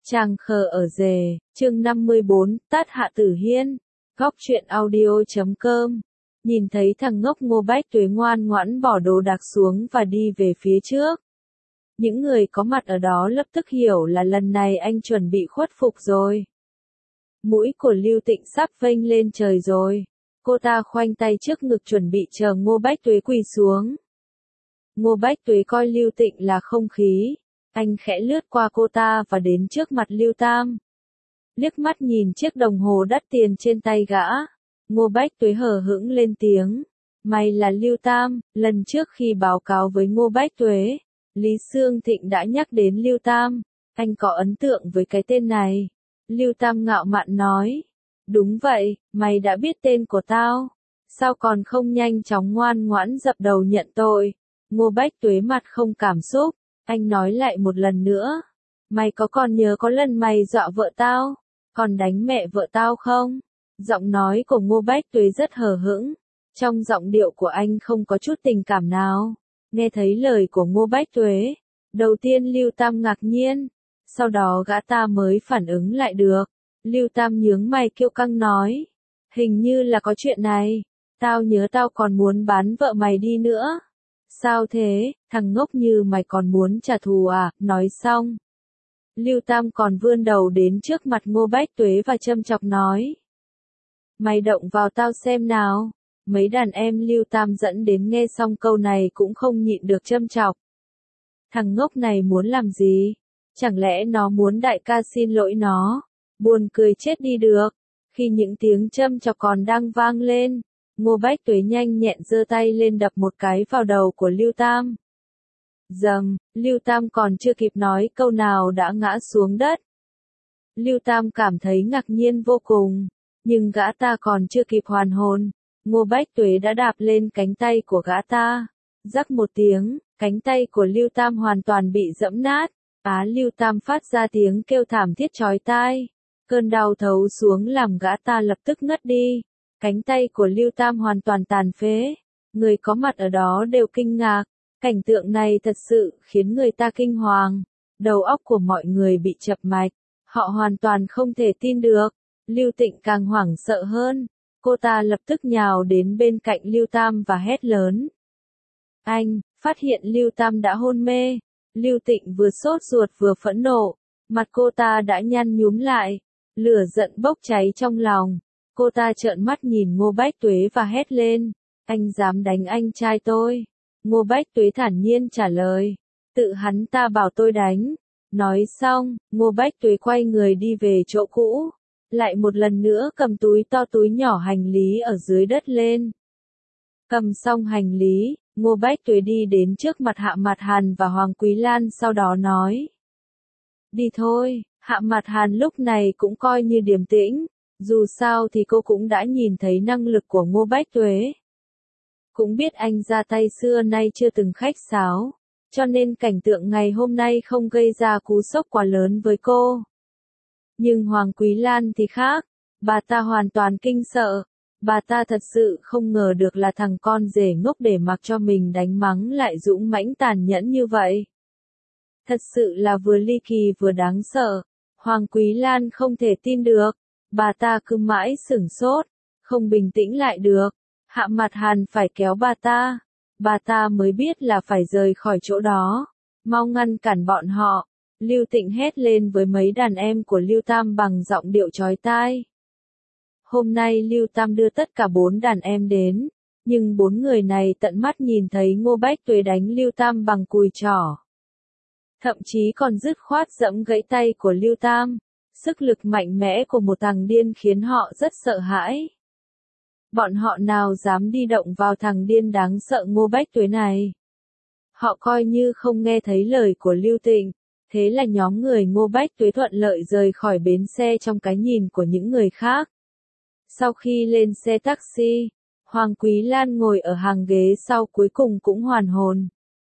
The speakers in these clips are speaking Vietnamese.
Tràng khờ ở rề, chương 54, tát Hạ Tử Hiên, góc truyện audio.com. Nhìn thấy thằng ngốc Ngô Bách Tuế ngoan ngoãn bỏ đồ đạc xuống và đi về phía trước. Những người có mặt ở đó lập tức hiểu là lần này anh chuẩn bị khuất phục rồi. Mũi của Lưu Tịnh sắp vênh lên trời rồi. Cô ta khoanh tay trước ngực chuẩn bị chờ Ngô Bách Tuế quỳ xuống. Ngô Bách Tuế coi Lưu Tịnh là không khí. Anh khẽ lướt qua cô ta và đến trước mặt Lưu Tam. Liếc mắt nhìn chiếc đồng hồ đắt tiền trên tay gã. Ngô Bách Tuế hờ hững lên tiếng. Mày là Lưu Tam, lần trước khi báo cáo với Ngô Bách Tuế, Lý Sương Thịnh đã nhắc đến Lưu Tam. Anh có ấn tượng với cái tên này. Lưu Tam ngạo mạn nói. Đúng vậy, mày đã biết tên của tao. Sao còn không nhanh chóng ngoan ngoãn dập đầu nhận tội. Ngô Bách Tuế mặt không cảm xúc. Anh nói lại một lần nữa. Mày còn nhớ có lần mày dọa vợ tao, còn đánh mẹ vợ tao không? Giọng nói của Ngô Bách Tuế rất hờ hững. Trong giọng điệu của anh không có chút tình cảm nào. Nghe thấy lời của Ngô Bách Tuế, đầu tiên Lưu Tam ngạc nhiên. Sau đó gã ta mới phản ứng lại được. Lưu Tam nhướng mày kiêu căng nói. Hình như là có chuyện này. Tao nhớ tao còn muốn bán vợ mày đi nữa. Sao thế, thằng ngốc như mày còn muốn trả thù à? Nói xong. Lưu Tam còn vươn đầu đến trước mặt Ngô Bách Tuế và châm chọc nói. Mày động vào tao xem nào. Mấy đàn em Lưu Tam dẫn đến nghe xong câu này cũng không nhịn được châm chọc. Thằng ngốc này muốn làm gì? Chẳng lẽ nó muốn đại ca xin lỗi nó? Buồn cười chết đi được. Khi những tiếng châm chọc còn đang vang lên, Ngô Bách Tuế nhanh nhẹn giơ tay lên đập một cái vào đầu của Lưu Tam. Dầm, Lưu Tam còn chưa kịp nói câu nào đã ngã xuống đất. Lưu Tam cảm thấy ngạc nhiên vô cùng, nhưng gã ta còn chưa kịp hoàn hồn, Ngô Bách Tuế đã đạp lên cánh tay của gã ta. Rắc một tiếng, cánh tay của Lưu Tam hoàn toàn bị giẫm nát. Lưu Tam phát ra tiếng kêu thảm thiết chói tai. Cơn đau thấu xuống làm gã ta lập tức ngất đi. Cánh tay của Lưu Tam hoàn toàn tàn phế. Người có mặt ở đó đều kinh ngạc. Cảnh tượng này thật sự khiến người ta kinh hoàng. Đầu óc của mọi người bị chập mạch. Họ hoàn toàn không thể tin được. Lưu Tịnh càng hoảng sợ hơn. Cô ta lập tức nhào đến bên cạnh Lưu Tam và hét lớn. Anh, phát hiện Lưu Tam đã hôn mê. Lưu Tịnh vừa sốt ruột vừa phẫn nộ. Mặt cô ta đã nhăn nhúm lại. Lửa giận bốc cháy trong lòng. Cô ta trợn mắt nhìn Ngô Bách Tuế và hét lên. Anh dám đánh anh trai tôi. Ngô Bách Tuế thản nhiên trả lời. Tự hắn ta bảo tôi đánh. Nói xong, Ngô Bách Tuế quay người đi về chỗ cũ. Lại một lần nữa cầm túi to túi nhỏ hành lý ở dưới đất lên. Cầm xong hành lý, Ngô Bách Tuế đi đến trước mặt Hạ Mạt Hàn và Hoàng Quý Lan sau đó nói. Đi thôi, Hạ Mạt Hàn lúc này cũng coi như điềm tĩnh. Dù sao thì cô cũng đã nhìn thấy năng lực của Ngô Bách Tuế. Cũng biết anh ra tay xưa nay chưa từng khách sáo, cho nên cảnh tượng ngày hôm nay không gây ra cú sốc quá lớn với cô. Nhưng Hoàng Quý Lan thì khác, bà ta hoàn toàn kinh sợ. Bà ta thật sự không ngờ được là thằng con rể ngốc để mặc cho mình đánh mắng lại dũng mãnh tàn nhẫn như vậy. Thật sự là vừa ly kỳ vừa đáng sợ. Hoàng Quý Lan không thể tin được. Bà ta cứ mãi sửng sốt, không bình tĩnh lại được. Hạ Mạt Hàn phải kéo bà ta. Bà ta mới biết là phải rời khỏi chỗ đó. Mau ngăn cản bọn họ. Lưu Tịnh hét lên với mấy đàn em của Lưu Tam bằng giọng điệu chói tai. Hôm nay Lưu Tam đưa tất cả 4 đàn em đến. Nhưng 4 người này tận mắt nhìn thấy Ngô Bách Tuế đánh Lưu Tam bằng cùi chỏ. Thậm chí còn dứt khoát giẫm gãy tay của Lưu Tam. Sức lực mạnh mẽ của một thằng điên khiến họ rất sợ hãi. Bọn họ nào dám đi động vào thằng điên đáng sợ Ngô Bách Tuế này. Họ coi như không nghe thấy lời của Lưu Tịnh. Thế là nhóm người Ngô Bách Tuế thuận lợi rời khỏi bến xe trong cái nhìn của những người khác. Sau khi lên xe taxi, Hoàng Quý Lan ngồi ở hàng ghế sau cuối cùng cũng hoàn hồn.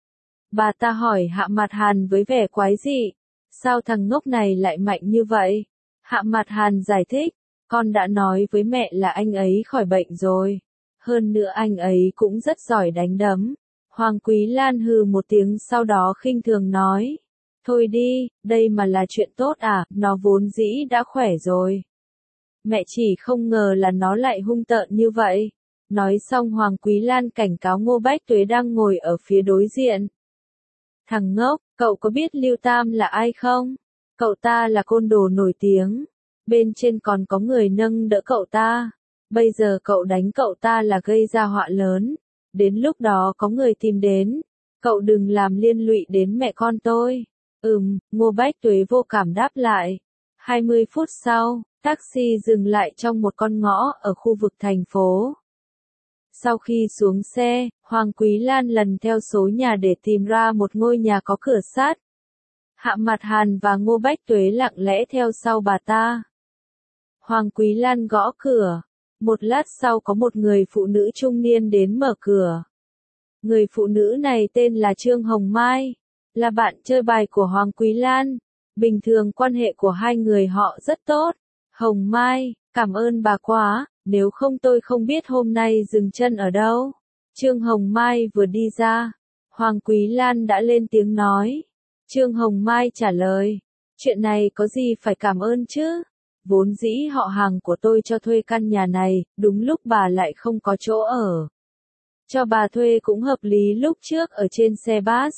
Bà ta hỏi Hạ Mạt Hàn với vẻ quái dị. Sao thằng ngốc này lại mạnh như vậy? Hạ Mạt Hàn giải thích. Con đã nói với mẹ là anh ấy khỏi bệnh rồi. Hơn nữa anh ấy cũng rất giỏi đánh đấm. Hoàng Quý Lan hừ một tiếng sau đó khinh thường nói. Thôi đi, đây mà là chuyện tốt à, nó vốn dĩ đã khỏe rồi. Mẹ chỉ không ngờ là nó lại hung tợn như vậy. Nói xong Hoàng Quý Lan cảnh cáo Ngô Bách Tuế đang ngồi ở phía đối diện. Thằng ngốc, cậu có biết Lưu Tam là ai không? Cậu ta là côn đồ nổi tiếng. Bên trên còn có người nâng đỡ cậu ta. Bây giờ cậu đánh cậu ta là gây ra họa lớn. Đến lúc đó có người tìm đến. Cậu đừng làm liên lụy đến mẹ con tôi. Ngô Bách Tuế vô cảm đáp lại. 20 phút sau, taxi dừng lại trong một con ngõ ở khu vực thành phố. Sau khi xuống xe, Hoàng Quý Lan lần theo số nhà để tìm ra một ngôi nhà có cửa sắt. Hạ Mặt Hàn và Ngô Bách Tuế lặng lẽ theo sau bà ta. Hoàng Quý Lan gõ cửa. Một lát sau có một người phụ nữ trung niên đến mở cửa. Người phụ nữ này tên là Trương Hồng Mai, là bạn chơi bài của Hoàng Quý Lan. Bình thường quan hệ của hai người họ rất tốt. Hồng Mai, cảm ơn bà quá, nếu không tôi không biết hôm nay dừng chân ở đâu. Trương Hồng Mai vừa đi ra, Hoàng Quý Lan đã lên tiếng nói. Trương Hồng Mai trả lời, chuyện này có gì phải cảm ơn chứ? Vốn dĩ họ hàng của tôi cho thuê căn nhà này, đúng lúc bà lại không có chỗ ở. Cho bà thuê cũng hợp lý, lúc trước ở trên xe bus.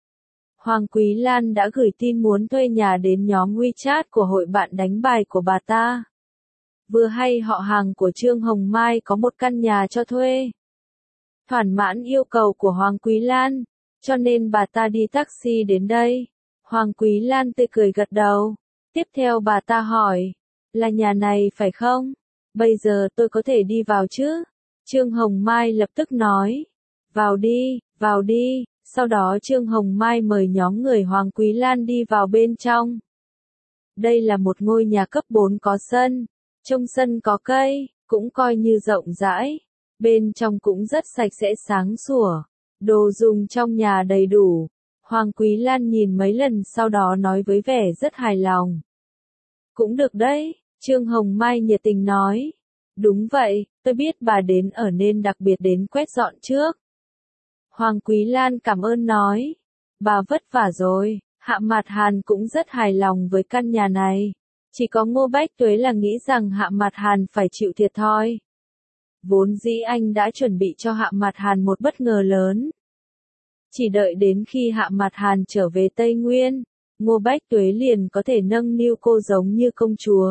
Hoàng Quý Lan đã gửi tin muốn thuê nhà đến nhóm WeChat của hội bạn đánh bài của bà ta. Vừa hay họ hàng của Trương Hồng Mai có một căn nhà cho thuê. Thỏa mãn yêu cầu của Hoàng Quý Lan, cho nên bà ta đi taxi đến đây. Hoàng Quý Lan tươi cười gật đầu. Tiếp theo bà ta hỏi, là nhà này phải không? Bây giờ tôi có thể đi vào chứ? Trương Hồng Mai lập tức nói, vào đi, vào đi. Sau đó Trương Hồng Mai mời nhóm người Hoàng Quý Lan đi vào bên trong. Đây là một ngôi nhà cấp 4 có sân, trong sân có cây, cũng coi như rộng rãi. Bên trong cũng rất sạch sẽ sáng sủa, đồ dùng trong nhà đầy đủ. Hoàng Quý Lan nhìn mấy lần sau đó nói với vẻ rất hài lòng. Cũng được đấy, Trương Hồng Mai nhiệt tình nói. Đúng vậy, tôi biết bà đến ở nên đặc biệt đến quét dọn trước. Hoàng Quý Lan cảm ơn nói. Bà vất vả rồi. Hạ Mặt Hàn cũng rất hài lòng với căn nhà này. Chỉ có Ngô Bách Tuế là nghĩ rằng Hạ Mặt Hàn phải chịu thiệt thòi. Vốn dĩ anh đã chuẩn bị cho Hạ Mặt Hàn một bất ngờ lớn. Chỉ đợi đến khi Hạ Mặt Hàn trở về Tây Nguyên, Ngô Bách Tuế liền có thể nâng niu cô giống như công chúa.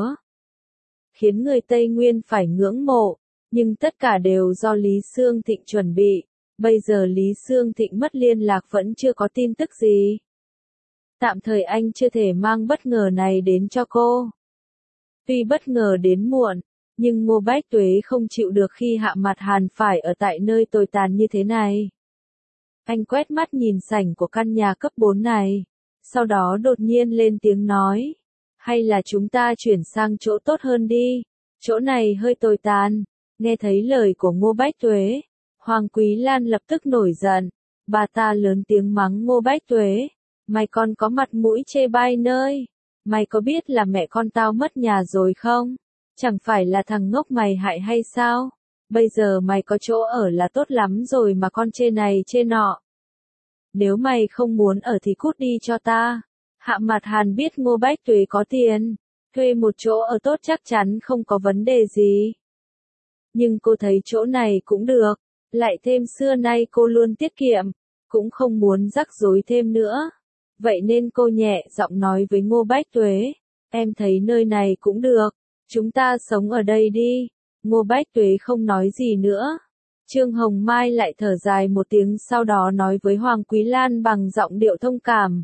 Khiến người Tây Nguyên phải ngưỡng mộ, nhưng tất cả đều do Lý Xương Thịnh chuẩn bị. Bây giờ Lý Xương Thịnh mất liên lạc vẫn chưa có tin tức gì. Tạm thời anh chưa thể mang bất ngờ này đến cho cô. Tuy bất ngờ đến muộn, nhưng Ngô Bách Tuế không chịu được khi Hạ Mặt Hàn phải ở tại nơi tồi tàn như thế này. Anh quét mắt nhìn sảnh của căn nhà cấp 4 này, sau đó đột nhiên lên tiếng nói, hay là chúng ta chuyển sang chỗ tốt hơn đi, chỗ này hơi tồi tàn. Nghe thấy lời của Ngô Bách Tuế, Hoàng Quý Lan lập tức nổi giận, bà ta lớn tiếng mắng Ngô Bách Tuế, mày còn có mặt mũi chê bai nơi, mày có biết là mẹ con tao mất nhà rồi không? Chẳng phải là thằng ngốc mày hại hay sao? Bây giờ mày có chỗ ở là tốt lắm rồi mà con chê này chê nọ. Nếu mày không muốn ở thì cút đi cho ta. Hạ Mặt Hàn biết Ngô Bách Tuế có tiền, thuê một chỗ ở tốt chắc chắn không có vấn đề gì. Nhưng cô thấy chỗ này cũng được, lại thêm xưa nay cô luôn tiết kiệm, cũng không muốn rắc rối thêm nữa. Vậy nên cô nhẹ giọng nói với Ngô Bách Tuế, em thấy nơi này cũng được, chúng ta sống ở đây đi. Ngô Bách Tuế không nói gì nữa. Trương Hồng Mai lại thở dài một tiếng sau đó nói với Hoàng Quý Lan bằng giọng điệu thông cảm.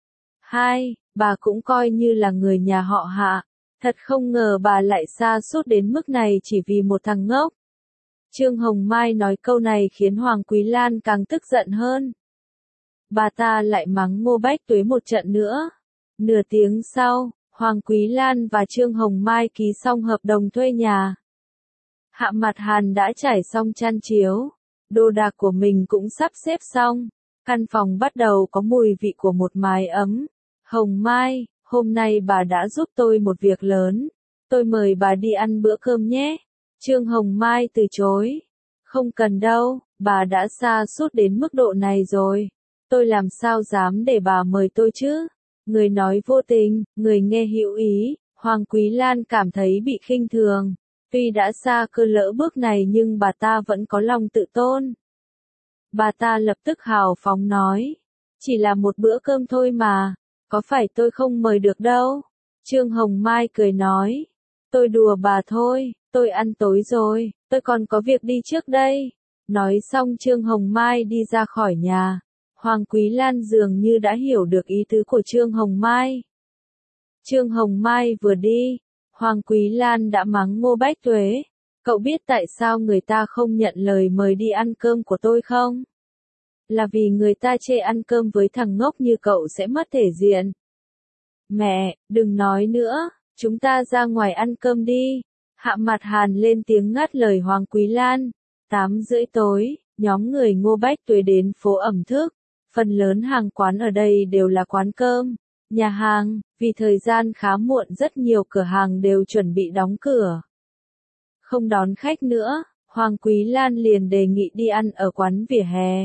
Bà cũng coi như là người nhà họ Hạ, thật không ngờ bà lại sa sút đến mức này chỉ vì một thằng ngốc. Trương Hồng Mai nói câu này khiến Hoàng Quý Lan càng tức giận hơn. Bà ta lại mắng Ngô Bách Tuế một trận nữa. Nửa tiếng sau, Hoàng Quý Lan và Trương Hồng Mai ký xong hợp đồng thuê nhà. Hạ Mặt Hàn đã trải xong chăn chiếu, đồ đạc của mình cũng sắp xếp xong, căn phòng bắt đầu có mùi vị của một mái ấm. Hồng Mai, hôm nay bà đã giúp tôi một việc lớn, tôi mời bà đi ăn bữa cơm nhé. Trương Hồng Mai từ chối. Không cần đâu, bà đã sa sút đến mức độ này rồi. Tôi làm sao dám để bà mời tôi chứ? Người nói vô tình, người nghe hữu ý, Hoàng Quý Lan cảm thấy bị khinh thường. Tuy đã xa cơ lỡ bước này nhưng bà ta vẫn có lòng tự tôn. Bà ta lập tức hào phóng nói. Chỉ là một bữa cơm thôi mà, có phải tôi không mời được đâu. Trương Hồng Mai cười nói. Tôi đùa bà thôi, tôi ăn tối rồi, tôi còn có việc đi trước đây. Nói xong Trương Hồng Mai đi ra khỏi nhà. Hoàng Quý Lan dường như đã hiểu được ý tứ của Trương Hồng Mai. Trương Hồng Mai vừa đi, Hoàng Quý Lan đã mắng Ngô Bách Tuế. Cậu biết tại sao người ta không nhận lời mời đi ăn cơm của tôi không? Là vì người ta chê ăn cơm với thằng ngốc như cậu sẽ mất thể diện. Mẹ, đừng nói nữa, chúng ta ra ngoài ăn cơm đi. Hạ Mặt Hàn lên tiếng ngắt lời Hoàng Quý Lan. 8:30 tối, nhóm người Ngô Bách Tuế đến phố ẩm thức. Phần lớn hàng quán ở đây đều là quán cơm, nhà hàng, vì thời gian khá muộn rất nhiều cửa hàng đều chuẩn bị đóng cửa. Không đón khách nữa, Hoàng Quý Lan liền đề nghị đi ăn ở quán vỉa hè.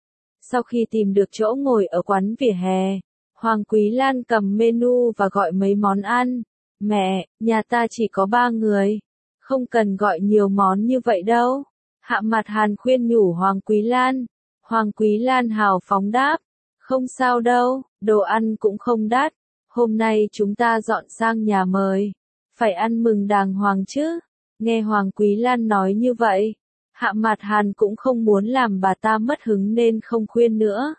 Sau khi tìm được chỗ ngồi ở quán vỉa hè, Hoàng Quý Lan cầm menu và gọi mấy món ăn. Mẹ, nhà ta chỉ có 3 người, không cần gọi nhiều món như vậy đâu. Hạ Mặt Hàn khuyên nhủ Hoàng Quý Lan. Hoàng Quý Lan hào phóng đáp. Không sao đâu, đồ ăn cũng không đắt. Hôm nay chúng ta dọn sang nhà mời. Phải ăn mừng đàng hoàng chứ. Nghe Hoàng Quý Lan nói như vậy, Hạ Mặt Hàn cũng không muốn làm bà ta mất hứng nên không khuyên nữa.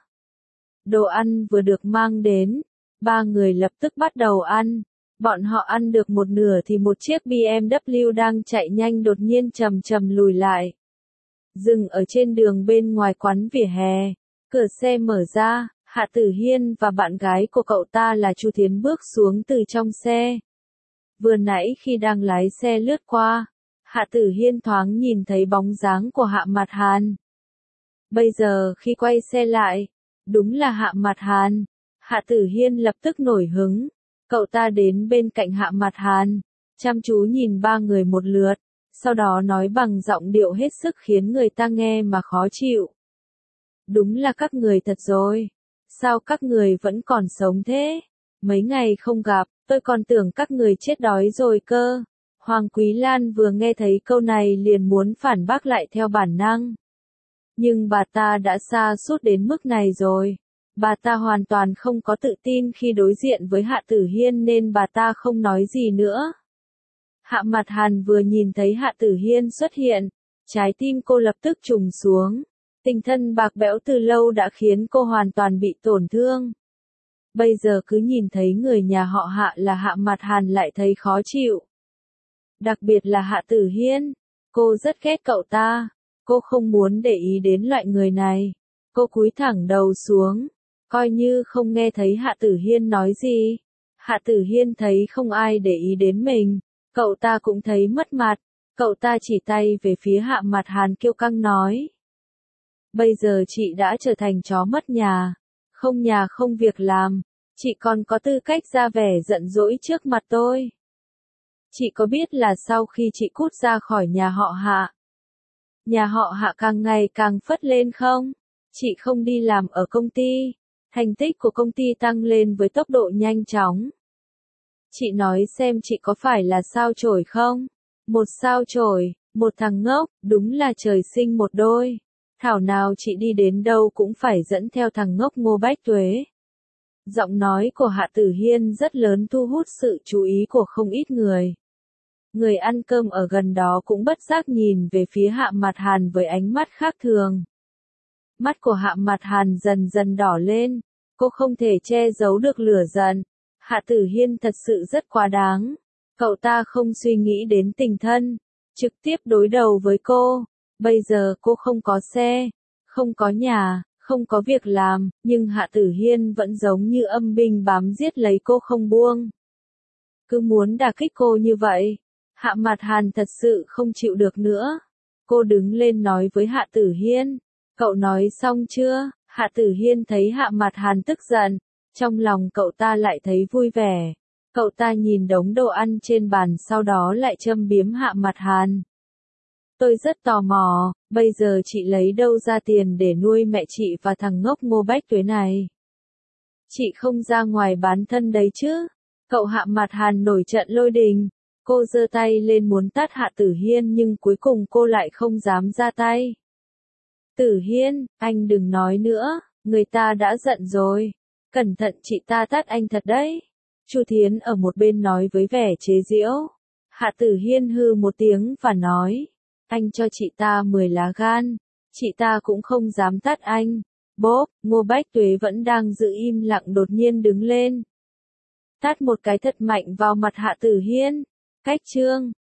Đồ ăn vừa được mang đến, 3 người lập tức bắt đầu ăn. Bọn họ ăn được một nửa thì một chiếc BMW đang chạy nhanh đột nhiên chậm chậm lùi lại. Dừng ở trên đường bên ngoài quán vỉa hè, cửa xe mở ra, Hạ Tử Hiên và bạn gái của cậu ta là Chu Thiến bước xuống từ trong xe. Vừa nãy khi đang lái xe lướt qua, Hạ Tử Hiên thoáng nhìn thấy bóng dáng của Hạ Mặt Hàn. Bây giờ khi quay xe lại, đúng là Hạ Mặt Hàn. Hạ Tử Hiên lập tức nổi hứng, cậu ta đến bên cạnh Hạ Mặt Hàn, chăm chú nhìn 3 người một lượt. Sau đó nói bằng giọng điệu hết sức khiến người ta nghe mà khó chịu. Đúng là các người thật rồi. Sao các người vẫn còn sống thế? Mấy ngày không gặp, tôi còn tưởng các người chết đói rồi cơ. Hoàng Quý Lan vừa nghe thấy câu này liền muốn phản bác lại theo bản năng. Nhưng bà ta đã sa sút đến mức này rồi. Bà ta hoàn toàn không có tự tin khi đối diện với Hạ Tử Hiên nên bà ta không nói gì nữa. Hạ Mặt Hàn vừa nhìn thấy Hạ Tử Hiên xuất hiện, trái tim cô lập tức trùng xuống. Tình thân bạc bẽo từ lâu đã khiến cô hoàn toàn bị tổn thương. Bây giờ cứ nhìn thấy người nhà họ Hạ là Hạ Mặt Hàn lại thấy khó chịu. Đặc biệt là Hạ Tử Hiên, cô rất ghét cậu ta. Cô không muốn để ý đến loại người này. Cô cúi thẳng đầu xuống, coi như không nghe thấy Hạ Tử Hiên nói gì. Hạ Tử Hiên thấy không ai để ý đến mình. Cậu ta cũng thấy mất mặt, cậu ta chỉ tay về phía Hạ Mặt Hàn kiêu căng nói. Bây giờ chị đã trở thành chó mất nhà không việc làm, chị còn có tư cách ra vẻ giận dỗi trước mặt tôi. Chị có biết là sau khi chị cút ra khỏi nhà họ Hạ càng ngày càng phất lên không? Chị không đi làm ở công ty, thành tích của công ty tăng lên với tốc độ nhanh chóng. Chị nói xem chị có phải là sao chổi không? Một sao chổi, một thằng ngốc, đúng là trời sinh một đôi. Thảo nào chị đi đến đâu cũng phải dẫn theo thằng ngốc Ngô Bách Tuế. Giọng nói của Hạ Tử Hiên rất lớn thu hút sự chú ý của không ít người. Người ăn cơm ở gần đó cũng bất giác nhìn về phía Hạ Mặt Hàn với ánh mắt khác thường. Mắt của Hạ Mặt Hàn dần dần đỏ lên, cô không thể che giấu được lửa giận. Hạ Tử Hiên thật sự rất quá đáng. Cậu ta không suy nghĩ đến tình thân, trực tiếp đối đầu với cô. Bây giờ cô không có xe, không có nhà, không có việc làm, nhưng Hạ Tử Hiên vẫn giống như âm binh bám giết lấy cô không buông. Cứ muốn đả kích cô như vậy. Hạ Mặt Hàn thật sự không chịu được nữa. Cô đứng lên nói với Hạ Tử Hiên. Cậu nói xong chưa? Hạ Tử Hiên thấy Hạ Mặt Hàn tức giận. Trong lòng cậu ta lại thấy vui vẻ. Cậu ta nhìn đống đồ ăn trên bàn sau đó lại châm biếm Hạ Mặt Hàn. Tôi rất tò mò, bây giờ chị lấy đâu ra tiền để nuôi mẹ chị và thằng ngốc Ngô Bách Tuế này? Chị không ra ngoài bán thân đấy chứ? Cậu Hạ Mặt Hàn nổi trận lôi đình. Cô giơ tay lên muốn tát Hạ Tử Hiên nhưng cuối cùng cô lại không dám ra tay. Tử Hiên, anh đừng nói nữa, người ta đã giận rồi. Cẩn thận chị ta tát anh thật đấy. Chu Thiến ở một bên nói với vẻ chế giễu. Hạ Tử Hiên hừ một tiếng và nói. Anh cho chị ta 10 lá gan. Chị ta cũng không dám tát anh. Bốp, Ngô Bách Tuế vẫn đang giữ im lặng đột nhiên đứng lên. Tát một cái thật mạnh vào mặt Hạ Tử Hiên. Cách chương.